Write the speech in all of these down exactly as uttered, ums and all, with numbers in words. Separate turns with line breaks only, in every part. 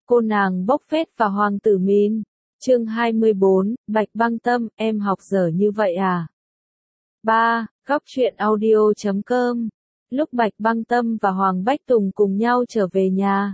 Cô nàng bốc phét và hoàng tử Min. Chương hai mươi bốn, Bạch Băng Tâm, em học dở như vậy à? ba. Góc truyện audio chấm com. Lúc Bạch Băng Tâm và Hoàng Bách Tùng cùng nhau trở về nhà,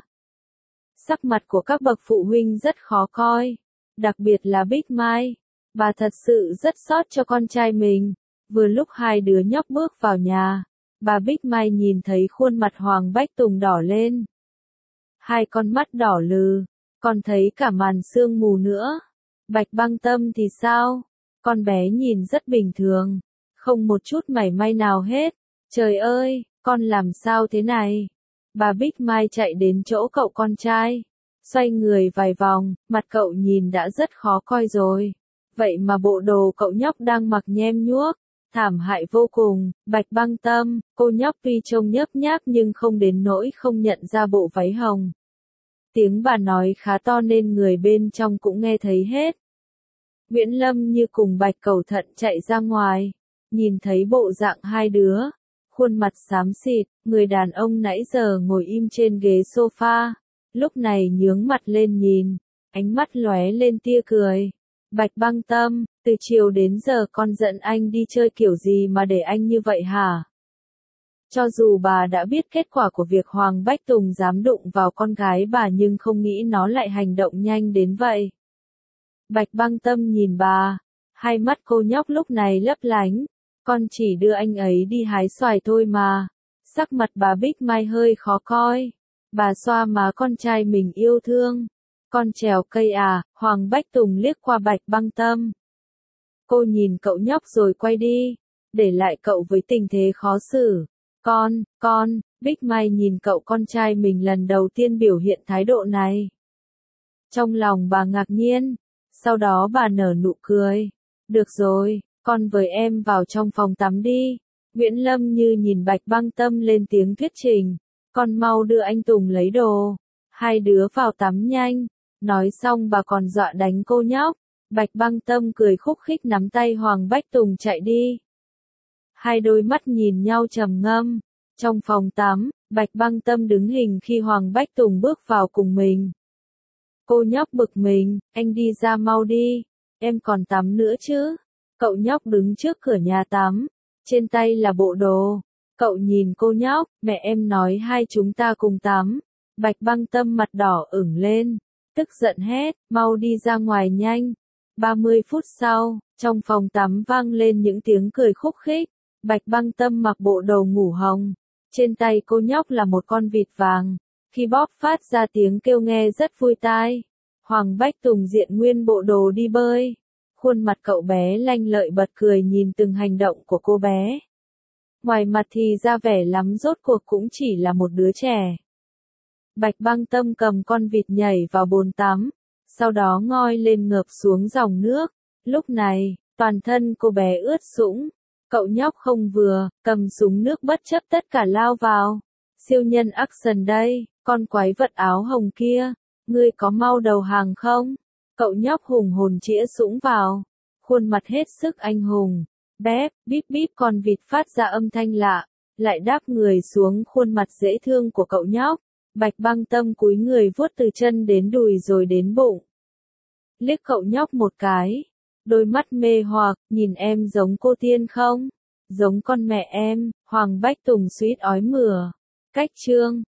sắc mặt của các bậc phụ huynh rất khó coi, đặc biệt là Bích Mai. Bà thật sự rất xót cho con trai mình. Vừa lúc hai đứa nhóc bước vào nhà, bà Bích Mai nhìn thấy khuôn mặt Hoàng Bách Tùng đỏ lên. Hai con mắt đỏ lừ, còn thấy cả màn sương mù nữa. Bạch Băng Tâm thì sao? Con bé nhìn rất bình thường, không một chút mảy may nào hết. Trời ơi, con làm sao thế này? Bà Bích Mai chạy đến chỗ cậu con trai, xoay người vài vòng, mặt cậu nhìn đã rất khó coi rồi. Vậy mà bộ đồ cậu nhóc đang mặc nhem nhuốc, thảm hại vô cùng. Bạch Băng Tâm, cô nhóc tuy trông nhớp nháp nhưng không đến nỗi không nhận ra bộ váy hồng. Tiếng bà nói khá to nên người bên trong cũng nghe thấy hết. Nguyễn Lâm như cùng Bạch cẩu thận chạy ra ngoài, nhìn thấy bộ dạng hai đứa, khuôn mặt xám xịt, người đàn ông nãy giờ ngồi im trên ghế sofa, lúc này nhướng mặt lên nhìn, ánh mắt lóe lên tia cười. Bạch Băng Tâm, từ chiều đến giờ con dẫn anh đi chơi kiểu gì mà để anh như vậy hả? Cho dù bà đã biết kết quả của việc Hoàng Bách Tùng dám đụng vào con gái bà nhưng không nghĩ nó lại hành động nhanh đến vậy. Bạch Băng Tâm nhìn bà, hai mắt cô nhóc lúc này lấp lánh, con chỉ đưa anh ấy đi hái xoài thôi mà. Sắc mặt bà Bích Mai hơi khó coi, bà xoa má con trai mình yêu thương. Con trèo cây à? Hoàng Bách Tùng liếc qua Bạch Băng Tâm. Cô nhìn cậu nhóc rồi quay đi, để lại cậu với tình thế khó xử. Con, con, Bích Mai nhìn cậu con trai mình lần đầu tiên biểu hiện thái độ này. Trong lòng bà ngạc nhiên, sau đó bà nở nụ cười. Được rồi, con với em vào trong phòng tắm đi. Nguyễn Lâm như nhìn Bạch Băng Tâm lên tiếng thuyết trình. Con mau đưa anh Tùng lấy đồ. Hai đứa vào tắm nhanh. Nói xong bà còn dọa đánh cô nhóc. Bạch Băng Tâm cười khúc khích nắm tay Hoàng Bách Tùng chạy đi. Hai đôi mắt nhìn nhau trầm ngâm. Trong phòng tắm, Bạch Băng Tâm đứng hình khi Hoàng Bách Tùng bước vào cùng mình. Cô nhóc bực mình, anh đi ra mau đi, em còn tắm nữa chứ. Cậu nhóc đứng trước cửa nhà tắm, trên tay là bộ đồ. Cậu nhìn cô nhóc, mẹ em nói hai chúng ta cùng tắm. Bạch Băng Tâm mặt đỏ ửng lên, tức giận hét, mau đi ra ngoài nhanh. ba mươi phút sau, trong phòng tắm vang lên những tiếng cười khúc khích. Bạch Băng Tâm mặc bộ đồ ngủ hồng, trên tay cô nhóc là một con vịt vàng, khi bóp phát ra tiếng kêu nghe rất vui tai. Hoàng Bách Tùng diện nguyên bộ đồ đi bơi, khuôn mặt cậu bé lanh lợi bật cười nhìn từng hành động của cô bé. Ngoài mặt thì ra vẻ lắm rốt cuộc cũng chỉ là một đứa trẻ. Bạch Băng Tâm cầm con vịt nhảy vào bồn tắm, sau đó ngoi lên ngợp xuống dòng nước. Lúc này, toàn thân cô bé ướt sũng. Cậu nhóc không vừa, cầm súng nước bất chấp tất cả lao vào. Siêu nhân action đây, con quái vật áo hồng kia, ngươi có mau đầu hàng không? Cậu nhóc hùng hồn chĩa súng vào, khuôn mặt hết sức anh hùng. Bép, bíp bíp con vịt phát ra âm thanh lạ, lại đáp người xuống khuôn mặt dễ thương của cậu nhóc. Bạch Băng Tâm cúi người vuốt từ chân đến đùi rồi đến bụng. Liếc cậu nhóc một cái. Đôi mắt mê hoặc, nhìn em giống cô Tiên không? Giống con mẹ em. Hoàng Bách Tùng suýt ói mửa. Cách chương